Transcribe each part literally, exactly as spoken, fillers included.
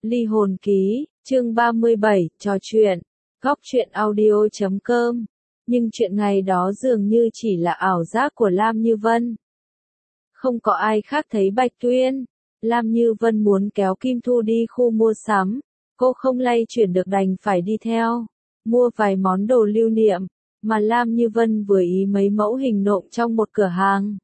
Ly hồn ký, chương ba mươi bảy, trò chuyện, góc truyện audio chấm com. Nhưng chuyện ngày đó dường như chỉ là ảo giác của Lam Như Vân. Không có ai khác thấy Bạch Tuyên. Lam Như Vân muốn kéo Kim Thu đi khu mua sắm. Cô không lay chuyển được đành phải đi theo. Mua vài món đồ lưu niệm, mà Lam Như Vân vừa ý mấy mẫu hình nộm trong một cửa hàng.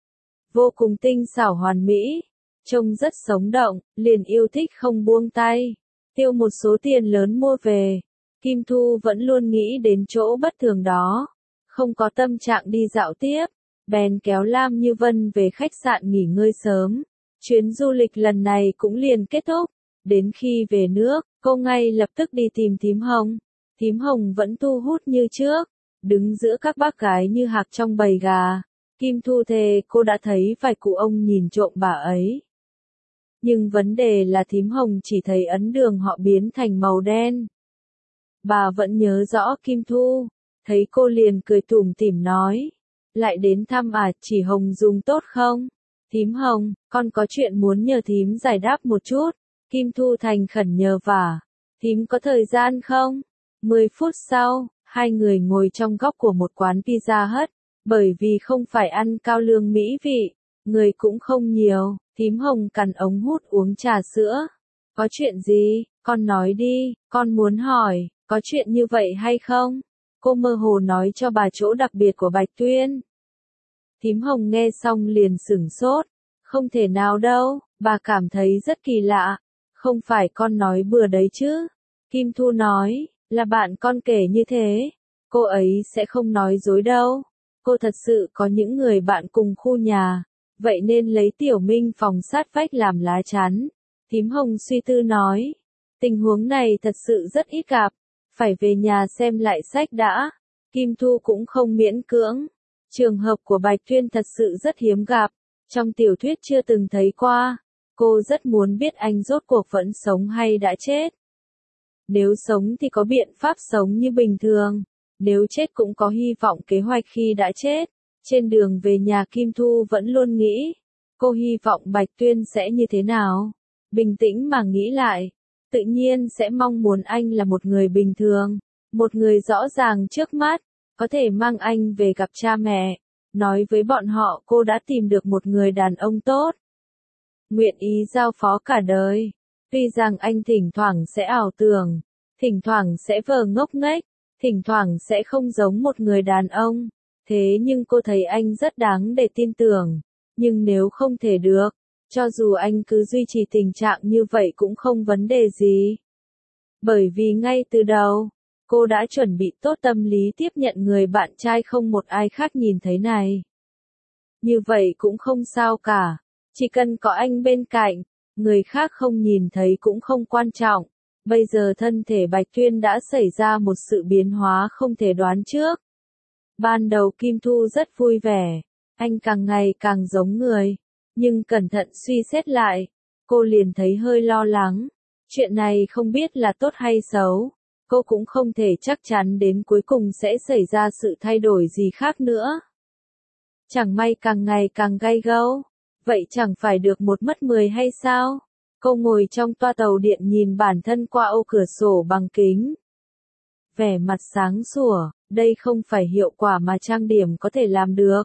Vô cùng tinh xảo hoàn mỹ. Trông rất sống động, liền yêu thích không buông tay. Tiêu một số tiền lớn mua về. Kim Thu vẫn luôn nghĩ đến chỗ bất thường đó. Không có tâm trạng đi dạo tiếp. Bèn kéo Lam Như Vân về khách sạn nghỉ ngơi sớm. Chuyến du lịch lần này cũng liền kết thúc. Đến khi về nước, cô ngay lập tức đi tìm Thím Hồng. Thím Hồng vẫn thu hút như trước. Đứng giữa các bác gái như hạc trong bầy gà. Kim Thu thề cô đã thấy vài cụ ông nhìn trộm bà ấy. Nhưng vấn đề là Thím Hồng chỉ thấy ấn đường họ biến thành màu đen. Bà vẫn nhớ rõ Kim Thu, thấy cô liền cười tủm tỉm nói. Lại đến thăm à, chị Hồng dùng tốt không? Thím Hồng, con có chuyện muốn nhờ thím giải đáp một chút. Kim Thu thành khẩn nhờ vả. Thím có thời gian không? Mười phút sau, hai người ngồi trong góc của một quán pizza hut. Bởi vì không phải ăn cao lương mỹ vị, người cũng không nhiều. Thím Hồng cằn ống hút uống trà sữa. Có chuyện gì, con nói đi, con muốn hỏi, có chuyện như vậy hay không? Cô mơ hồ nói cho bà chỗ đặc biệt của Bạch Tuyên. Thím Hồng nghe xong liền sửng sốt. Không thể nào đâu, bà cảm thấy rất kỳ lạ. Không phải con nói bừa đấy chứ? Kim Thu nói, là bạn con kể như thế. Cô ấy sẽ không nói dối đâu. Cô thật sự có những người bạn cùng khu nhà. Vậy nên lấy Tiểu Minh phòng sát vách làm lá chắn. Thím Hồng suy tư nói. Tình huống này thật sự rất ít gặp. Phải về nhà xem lại sách đã. Kim Thu cũng không miễn cưỡng. Trường hợp của Bạch Tuyên thật sự rất hiếm gặp. Trong tiểu thuyết chưa từng thấy qua. Cô rất muốn biết anh rốt cuộc vẫn sống hay đã chết. Nếu sống thì có biện pháp sống như bình thường. Nếu chết cũng có hy vọng kế hoạch khi đã chết. Trên đường về nhà Kim Thu vẫn luôn nghĩ. Cô hy vọng Bạch Tuyên sẽ như thế nào? Bình tĩnh mà nghĩ lại. Tự nhiên sẽ mong muốn anh là một người bình thường. Một người rõ ràng trước mắt. Có thể mang anh về gặp cha mẹ. Nói với bọn họ cô đã tìm được một người đàn ông tốt. Nguyện ý giao phó cả đời. Tuy rằng anh thỉnh thoảng sẽ ảo tưởng. Thỉnh thoảng sẽ vờ ngốc nghếch. Thỉnh thoảng sẽ không giống một người đàn ông. Thế nhưng cô thấy anh rất đáng để tin tưởng. Nhưng nếu không thể được, cho dù anh cứ duy trì tình trạng như vậy cũng không vấn đề gì. Bởi vì ngay từ đầu, cô đã chuẩn bị tốt tâm lý tiếp nhận người bạn trai không một ai khác nhìn thấy này. Như vậy cũng không sao cả. Chỉ cần có anh bên cạnh, người khác không nhìn thấy cũng không quan trọng. Bây giờ thân thể Bạch Tuyên đã xảy ra một sự biến hóa không thể đoán trước. Ban đầu Kim Thu rất vui vẻ, anh càng ngày càng giống người, nhưng cẩn thận suy xét lại, cô liền thấy hơi lo lắng. Chuyện này không biết là tốt hay xấu, cô cũng không thể chắc chắn đến cuối cùng sẽ xảy ra sự thay đổi gì khác nữa. Chẳng may càng ngày càng gay gẫu, vậy chẳng phải được một mất mười hay sao? Cô ngồi trong toa tàu điện nhìn bản thân qua ô cửa sổ bằng kính. Vẻ mặt sáng sủa, đây không phải hiệu quả mà trang điểm có thể làm được.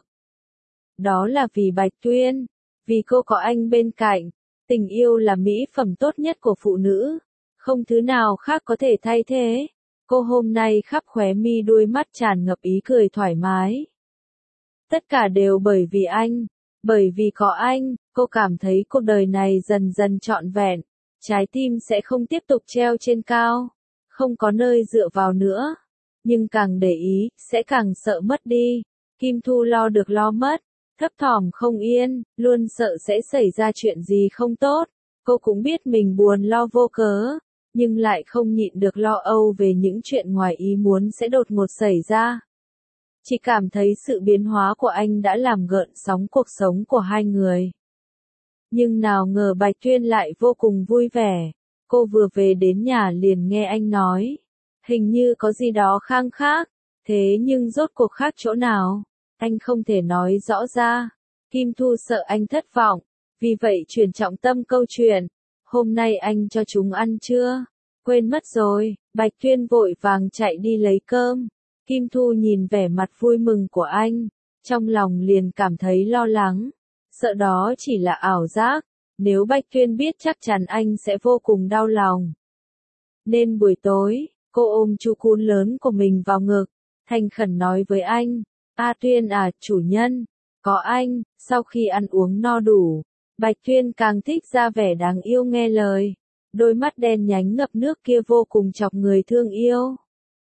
Đó là vì Bạch Tuyên, vì cô có anh bên cạnh. Tình yêu là mỹ phẩm tốt nhất của phụ nữ, không thứ nào khác có thể thay thế. Cô hôm nay khắp khóe mi đôi mắt tràn ngập ý cười thoải mái. Tất cả đều bởi vì anh, bởi vì có anh, cô cảm thấy cuộc đời này dần dần trọn vẹn, trái tim sẽ không tiếp tục treo trên cao, không có nơi dựa vào nữa. Nhưng càng để ý, sẽ càng sợ mất đi. Kim Thu lo được lo mất, thấp thỏm không yên, luôn sợ sẽ xảy ra chuyện gì không tốt. Cô cũng biết mình buồn lo vô cớ, nhưng lại không nhịn được lo âu về những chuyện ngoài ý muốn sẽ đột ngột xảy ra. Chỉ cảm thấy sự biến hóa của anh đã làm gợn sóng cuộc sống của hai người. Nhưng nào ngờ Bạch Tuyên lại vô cùng vui vẻ. Cô vừa về đến nhà liền nghe anh nói. Hình như có gì đó khang khác. Thế nhưng rốt cuộc khác chỗ nào? Anh không thể nói rõ ra. Kim Thu sợ anh thất vọng. Vì vậy chuyển trọng tâm câu chuyện. hôm nay anh cho chúng ăn chưa? Quên mất rồi, Bạch Tuyên vội vàng chạy đi lấy cơm. Kim Thu nhìn vẻ mặt vui mừng của anh, trong lòng liền cảm thấy lo lắng, sợ đó chỉ là ảo giác, nếu Bạch Tuyên biết chắc chắn anh sẽ vô cùng đau lòng. Nên buổi tối, cô ôm chú cún lớn của mình vào ngực, thành khẩn nói với anh, A Tuyên à, chủ nhân, có anh. Sau khi ăn uống no đủ, Bạch Tuyên càng thích ra vẻ đáng yêu nghe lời, đôi mắt đen nhánh ngập nước kia vô cùng chọc người thương yêu.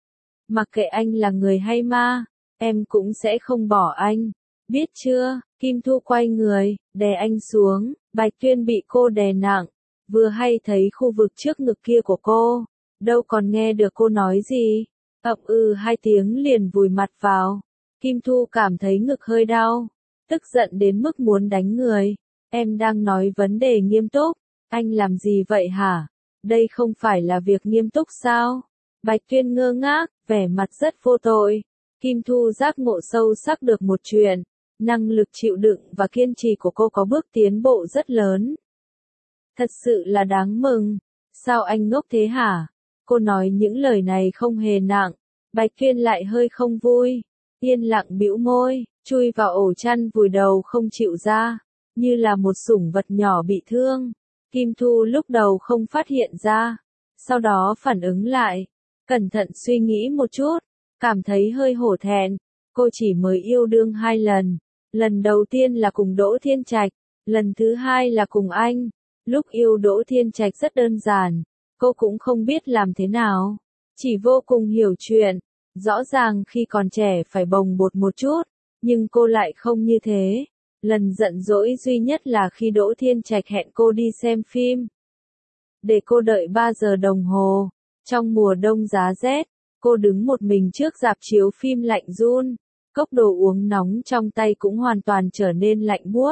Mặc kệ anh là người hay ma, em cũng sẽ không bỏ anh, biết chưa? Kim Thu quay người, đè anh xuống, Bạch Tuyên bị cô đè nặng, vừa hay thấy khu vực trước ngực kia của cô, đâu còn nghe được cô nói gì, ậm ừ hai tiếng liền vùi mặt vào. Kim Thu cảm thấy ngực hơi đau, tức giận đến mức muốn đánh người. Em đang nói vấn đề nghiêm túc, anh làm gì vậy hả? Đây không phải là việc nghiêm túc sao? Bạch Tuyên ngơ ngác, vẻ mặt rất vô tội. Kim Thu giác ngộ sâu sắc được một chuyện, năng lực chịu đựng và kiên trì của cô có bước tiến bộ rất lớn. Thật sự là đáng mừng. Sao anh ngốc thế hả? Cô nói những lời này không hề nặng. Bạch Tuyên lại hơi không vui, yên lặng bĩu môi, chui vào ổ chăn vùi đầu không chịu ra, như là một sủng vật nhỏ bị thương. Kim Thu lúc đầu không phát hiện ra, sau đó phản ứng lại, cẩn thận suy nghĩ một chút, cảm thấy hơi hổ thẹn. Cô chỉ mới yêu đương hai lần, lần đầu tiên là cùng Đỗ Thiên Trạch, lần thứ hai là cùng anh. Lúc yêu Đỗ Thiên Trạch rất đơn giản, cô cũng không biết làm thế nào, chỉ vô cùng hiểu chuyện. Rõ ràng khi còn trẻ phải bồng bột một chút, nhưng cô lại không như thế. Lần giận dỗi duy nhất là khi Đỗ Thiên Trạch hẹn cô đi xem phim. Để cô đợi ba giờ đồng hồ, trong mùa đông giá rét, cô đứng một mình trước rạp chiếu phim lạnh run, cốc đồ uống nóng trong tay cũng hoàn toàn trở nên lạnh buốt.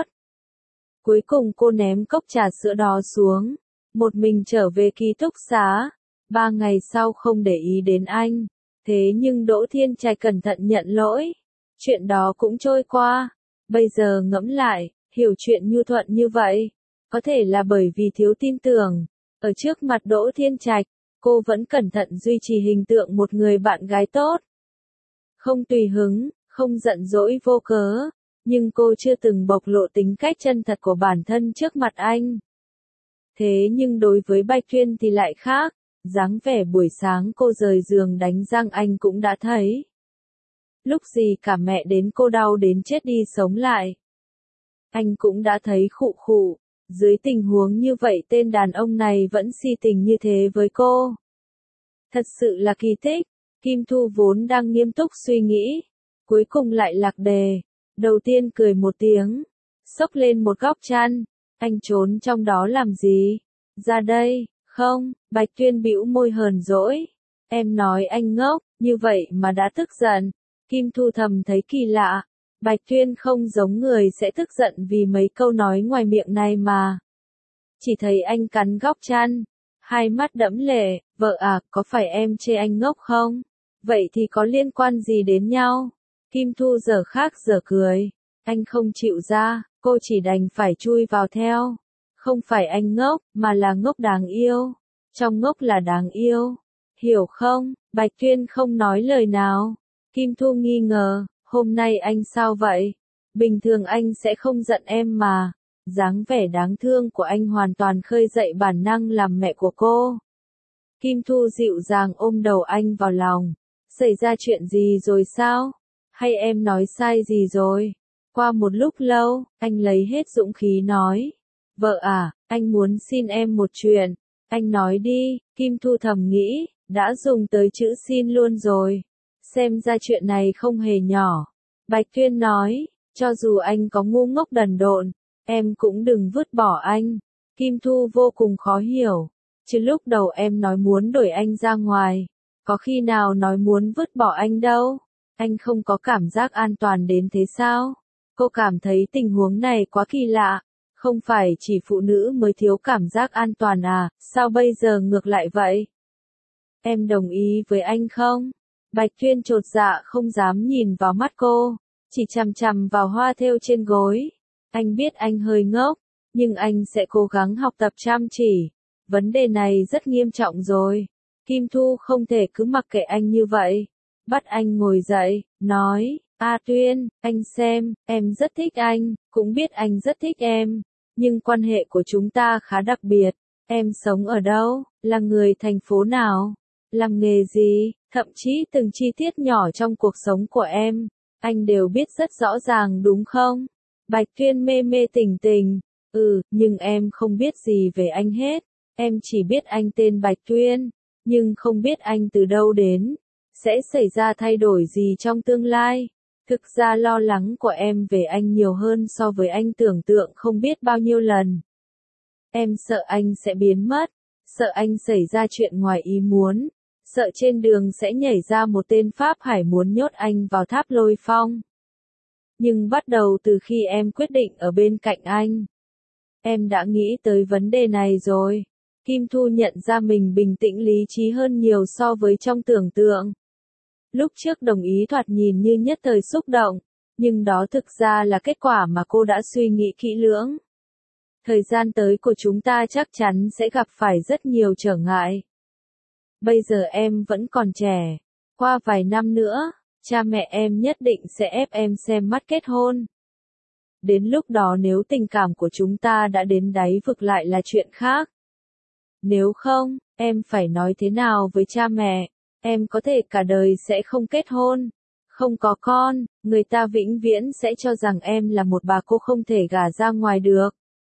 Cuối cùng cô ném cốc trà sữa đó xuống, một mình trở về ký túc xá, ba ngày sau không để ý đến anh. Thế nhưng Đỗ Thiên Trạch cẩn thận nhận lỗi. Chuyện đó cũng trôi qua. Bây giờ ngẫm lại, hiểu chuyện nhu thuận như vậy, có thể là bởi vì thiếu tin tưởng. Ở trước mặt Đỗ Thiên Trạch, cô vẫn cẩn thận duy trì hình tượng một người bạn gái tốt. Không tùy hứng, không giận dỗi vô cớ, nhưng cô chưa từng bộc lộ tính cách chân thật của bản thân trước mặt anh. Thế nhưng đối với Bạch Tuyên thì lại khác. Dáng vẻ buổi sáng cô rời giường đánh răng anh cũng đã thấy. Lúc gì cả mẹ đến cô đau đến chết đi sống lại. Anh cũng đã thấy khụ khụ. Dưới tình huống như vậy tên đàn ông này vẫn si tình như thế với cô. Thật sự là kỳ tích. Kim Thu vốn đang nghiêm túc suy nghĩ, cuối cùng lại lạc đề. Đầu tiên cười một tiếng, xốc lên một góc chăn. Anh trốn trong đó làm gì? Ra đây. Không, Bạch Tuyên bĩu môi hờn dỗi. Em nói anh ngốc, như vậy mà đã tức giận. Kim Thu thầm thấy kỳ lạ. Bạch Tuyên không giống người sẽ tức giận vì mấy câu nói ngoài miệng này mà. Chỉ thấy anh cắn góc chăn, hai mắt đẫm lệ, vợ à, có phải em chê anh ngốc không? Vậy thì có liên quan gì đến nhau? Kim Thu giờ khác giờ cười. Anh không chịu ra, cô chỉ đành phải chui vào theo. Không phải anh ngốc, mà là ngốc đáng yêu. Trong ngốc là đáng yêu. Hiểu không? Bạch Tuyên không nói lời nào. Kim Thu nghi ngờ, hôm nay anh sao vậy? Bình thường anh sẽ không giận em mà. Dáng vẻ đáng thương của anh hoàn toàn khơi dậy bản năng làm mẹ của cô. Kim Thu dịu dàng ôm đầu anh vào lòng. Xảy ra chuyện gì rồi sao? Hay em nói sai gì rồi? Qua một lúc lâu, anh lấy hết dũng khí nói. Vợ à, anh muốn xin em một chuyện. Anh nói đi. Kim Thu thầm nghĩ, đã dùng tới chữ xin luôn rồi. Xem ra chuyện này không hề nhỏ. Bạch Tuyên nói, cho dù anh có ngu ngốc đần độn, em cũng đừng vứt bỏ anh. Kim Thu vô cùng khó hiểu. Chứ lúc đầu em nói muốn đuổi anh ra ngoài. Có khi nào nói muốn vứt bỏ anh đâu. Anh không có cảm giác an toàn đến thế sao? Cô cảm thấy tình huống này quá kỳ lạ. Không phải chỉ phụ nữ mới thiếu cảm giác an toàn à, sao bây giờ ngược lại vậy? Em đồng ý với anh không? Bạch Tuyên chột dạ không dám nhìn vào mắt cô, chỉ chằm chằm vào hoa thêu trên gối. Anh biết anh hơi ngốc, nhưng anh sẽ cố gắng học tập chăm chỉ. vấn đề này rất nghiêm trọng rồi. Kim Thu không thể cứ mặc kệ anh như vậy. Bắt anh ngồi dậy, nói, A Tuyên, anh xem, em rất thích anh, cũng biết anh rất thích em. Nhưng quan hệ của chúng ta khá đặc biệt. Em sống ở đâu, là người thành phố nào, làm nghề gì, thậm chí từng chi tiết nhỏ trong cuộc sống của em, anh đều biết rất rõ ràng đúng không? Bạch Tuyên mê mê tỉnh tỉnh, ừ, nhưng em không biết gì về anh hết. Em chỉ biết anh tên Bạch Tuyên, nhưng không biết anh từ đâu đến, sẽ xảy ra thay đổi gì trong tương lai. Thực ra lo lắng của em về anh nhiều hơn so với anh tưởng tượng không biết bao nhiêu lần. Em sợ anh sẽ biến mất, sợ anh xảy ra chuyện ngoài ý muốn, sợ trên đường sẽ nhảy ra một tên Pháp Hải muốn nhốt anh vào tháp Lôi Phong. Nhưng bắt đầu từ khi em quyết định ở bên cạnh anh, em đã nghĩ tới vấn đề này rồi. Kim Thu nhận ra mình bình tĩnh lý trí hơn nhiều so với trong tưởng tượng. Lúc trước đồng ý thoạt nhìn như nhất thời xúc động, nhưng đó thực ra là kết quả mà cô đã suy nghĩ kỹ lưỡng. Thời gian tới của chúng ta chắc chắn sẽ gặp phải rất nhiều trở ngại. Bây giờ em vẫn còn trẻ, qua vài năm nữa, cha mẹ em nhất định sẽ ép em xem mắt kết hôn. Đến lúc đó nếu tình cảm của chúng ta đã đến đáy vực lại là chuyện khác. Nếu không, em phải nói thế nào với cha mẹ? Em có thể cả đời sẽ không kết hôn, không có con, người ta vĩnh viễn sẽ cho rằng em là một bà cô không thể gả ra ngoài được.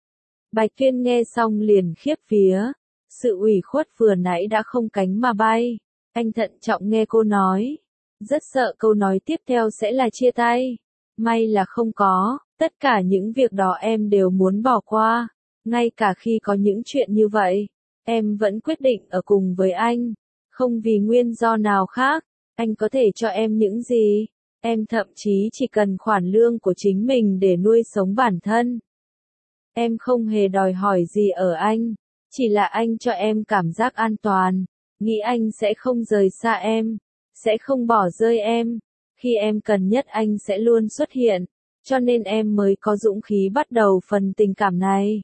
Bạch Tuyên nghe xong liền khiếp vía, sự ủy khuất vừa nãy đã không cánh mà bay. Anh thận trọng nghe cô nói, rất sợ câu nói tiếp theo sẽ là chia tay. May là không có, tất cả những việc đó em đều muốn bỏ qua, ngay cả khi có những chuyện như vậy, em vẫn quyết định ở cùng với anh, không vì nguyên do nào khác. Anh có thể cho em những gì? Em thậm chí chỉ cần khoản lương của chính mình để nuôi sống bản thân. Em không hề đòi hỏi gì ở anh, chỉ là anh cho em cảm giác an toàn, nghĩ anh sẽ không rời xa em, sẽ không bỏ rơi em, khi em cần nhất anh sẽ luôn xuất hiện, cho nên em mới có dũng khí bắt đầu phần tình cảm này.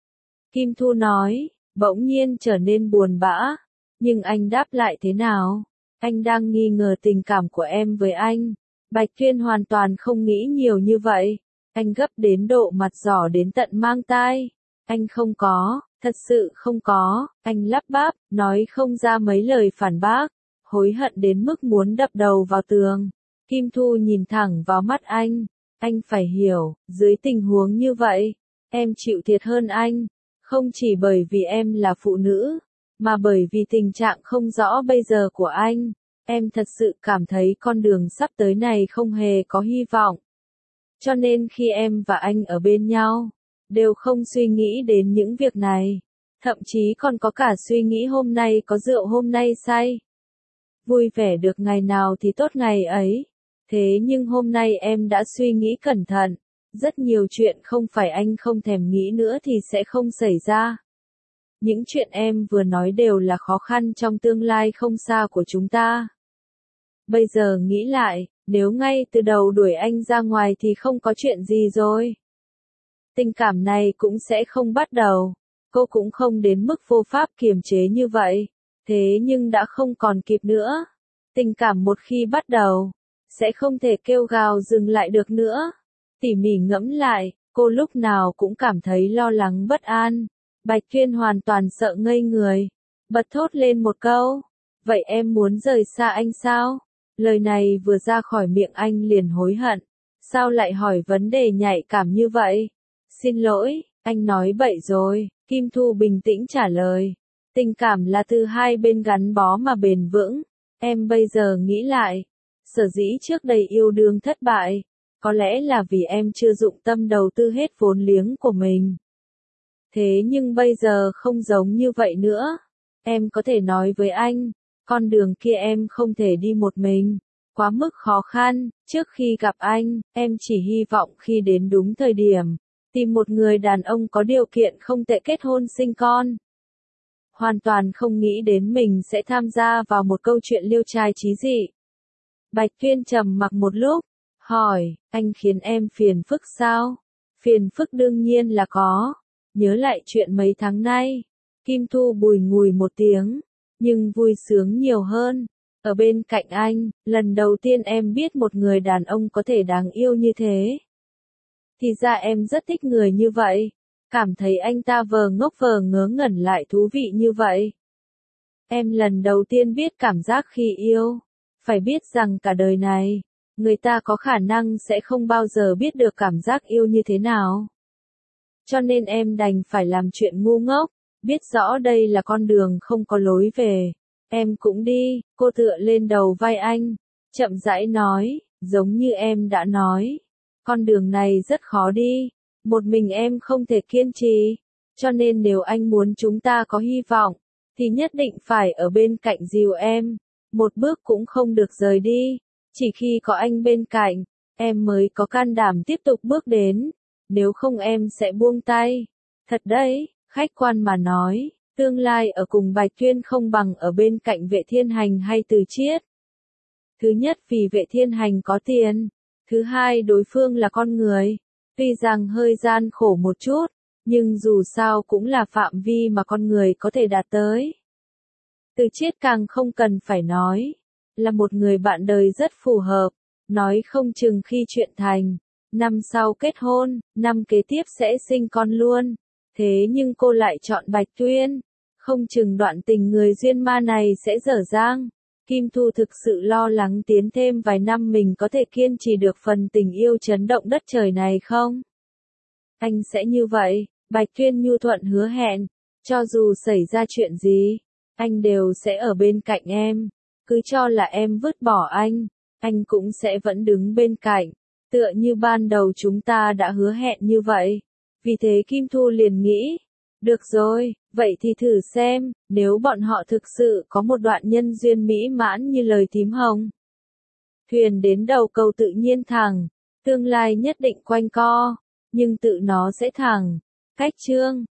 Kim Thu nói, bỗng nhiên trở nên buồn bã, nhưng anh đáp lại thế nào? Anh đang nghi ngờ tình cảm của em với anh. Bạch Tuyên hoàn toàn không nghĩ nhiều như vậy. Anh gấp đến độ mặt đỏ đến tận mang tai. Anh không có, thật sự không có. Anh lắp bắp, nói không ra mấy lời phản bác. Hối hận đến mức muốn đập đầu vào tường. Kim Thu nhìn thẳng vào mắt anh. Anh phải hiểu, dưới tình huống như vậy, em chịu thiệt hơn anh. Không chỉ bởi vì em là phụ nữ, mà bởi vì tình trạng không rõ bây giờ của anh. Em thật sự cảm thấy con đường sắp tới này không hề có hy vọng. Cho nên khi em và anh ở bên nhau, đều không suy nghĩ đến những việc này. Thậm chí còn có cả suy nghĩ hôm nay có rượu hôm nay say. Vui vẻ được ngày nào thì tốt ngày ấy. Thế nhưng hôm nay em đã suy nghĩ cẩn thận. Rất nhiều chuyện không phải anh không thèm nghĩ nữa thì sẽ không xảy ra. Những chuyện em vừa nói đều là khó khăn trong tương lai không xa của chúng ta. Bây giờ nghĩ lại, nếu ngay từ đầu đuổi anh ra ngoài thì không có chuyện gì rồi. Tình cảm này cũng sẽ không bắt đầu. Cô cũng không đến mức vô pháp kiềm chế như vậy. Thế nhưng đã không còn kịp nữa. Tình cảm một khi bắt đầu, sẽ không thể kêu gào dừng lại được nữa. Tỉ mỉ ngẫm lại, cô lúc nào cũng cảm thấy lo lắng bất an. Bạch Tuyên hoàn toàn sợ ngây người. Bật thốt lên một câu. Vậy em muốn rời xa anh sao? Lời này vừa ra khỏi miệng anh liền hối hận. Sao lại hỏi vấn đề nhạy cảm như vậy? Xin lỗi, anh nói bậy rồi. Kim Thu bình tĩnh trả lời. Tình cảm là từ hai bên gắn bó mà bền vững. Em bây giờ nghĩ lại. Sở dĩ trước đây yêu đương thất bại. Có lẽ là vì em chưa dụng tâm đầu tư hết vốn liếng của mình. Thế nhưng bây giờ không giống như vậy nữa. Em có thể nói với anh, con đường kia em không thể đi một mình, quá mức khó khăn. Trước khi gặp anh, em chỉ hy vọng khi đến đúng thời điểm, tìm một người đàn ông có điều kiện không tệ kết hôn sinh con. Hoàn toàn không nghĩ đến mình sẽ tham gia vào một câu chuyện liêu trai chí dị. Bạch Tuyên trầm mặc một lúc, hỏi, anh khiến em phiền phức sao? Phiền phức đương nhiên là có. Nhớ lại chuyện mấy tháng nay, Kim Thu bùi ngùi một tiếng, nhưng vui sướng nhiều hơn. Ở bên cạnh anh, lần đầu tiên em biết một người đàn ông có thể đáng yêu như thế. Thì ra em rất thích người như vậy. Cảm thấy anh ta vờ ngốc vờ ngớ ngẩn lại thú vị như vậy. Em lần đầu tiên biết cảm giác khi yêu. Phải biết rằng cả đời này, người ta có khả năng sẽ không bao giờ biết được cảm giác yêu như thế nào. Cho nên em đành phải làm chuyện ngu ngốc, biết rõ đây là con đường không có lối về. Em cũng đi, cô tựa lên đầu vai anh, chậm rãi nói, giống như em đã nói. Con đường này rất khó đi, một mình em không thể kiên trì. Cho nên nếu anh muốn chúng ta có hy vọng, thì nhất định phải ở bên cạnh dìu em. Một bước cũng không được rời đi. Chỉ khi có anh bên cạnh, em mới có can đảm tiếp tục bước đến. Nếu không em sẽ buông tay. Thật đấy, khách quan mà nói, tương lai ở cùng Bạch Tuyên không bằng ở bên cạnh Vệ Thiên Hành hay Từ Chiết. Thứ nhất vì Vệ Thiên Hành có tiền. Thứ hai đối phương là con người. Tuy rằng hơi gian khổ một chút, nhưng dù sao cũng là phạm vi mà con người có thể đạt tới. Từ Chiết càng không cần phải nói, là một người bạn đời rất phù hợp, nói không chừng khi chuyện thành, năm sau kết hôn, năm kế tiếp sẽ sinh con luôn. Thế nhưng cô lại chọn Bạch Tuyên, không chừng đoạn tình người duyên ma này sẽ dở dang. Kim Thu thực sự lo lắng tiến thêm vài năm mình có thể kiên trì được phần tình yêu chấn động đất trời này không? Anh sẽ như vậy, Bạch Tuyên nhu thuận hứa hẹn, cho dù xảy ra chuyện gì, anh đều sẽ ở bên cạnh em. Cứ cho là em vứt bỏ anh, anh cũng sẽ vẫn đứng bên cạnh, tựa như ban đầu chúng ta đã hứa hẹn như vậy. Vì thế Kim Thu liền nghĩ, được rồi, vậy thì thử xem, nếu bọn họ thực sự có một đoạn nhân duyên mỹ mãn như lời thím Hồng. Thuyền đến đầu cầu tự nhiên thẳng, tương lai nhất định quanh co, nhưng tự nó sẽ thẳng. Cách chương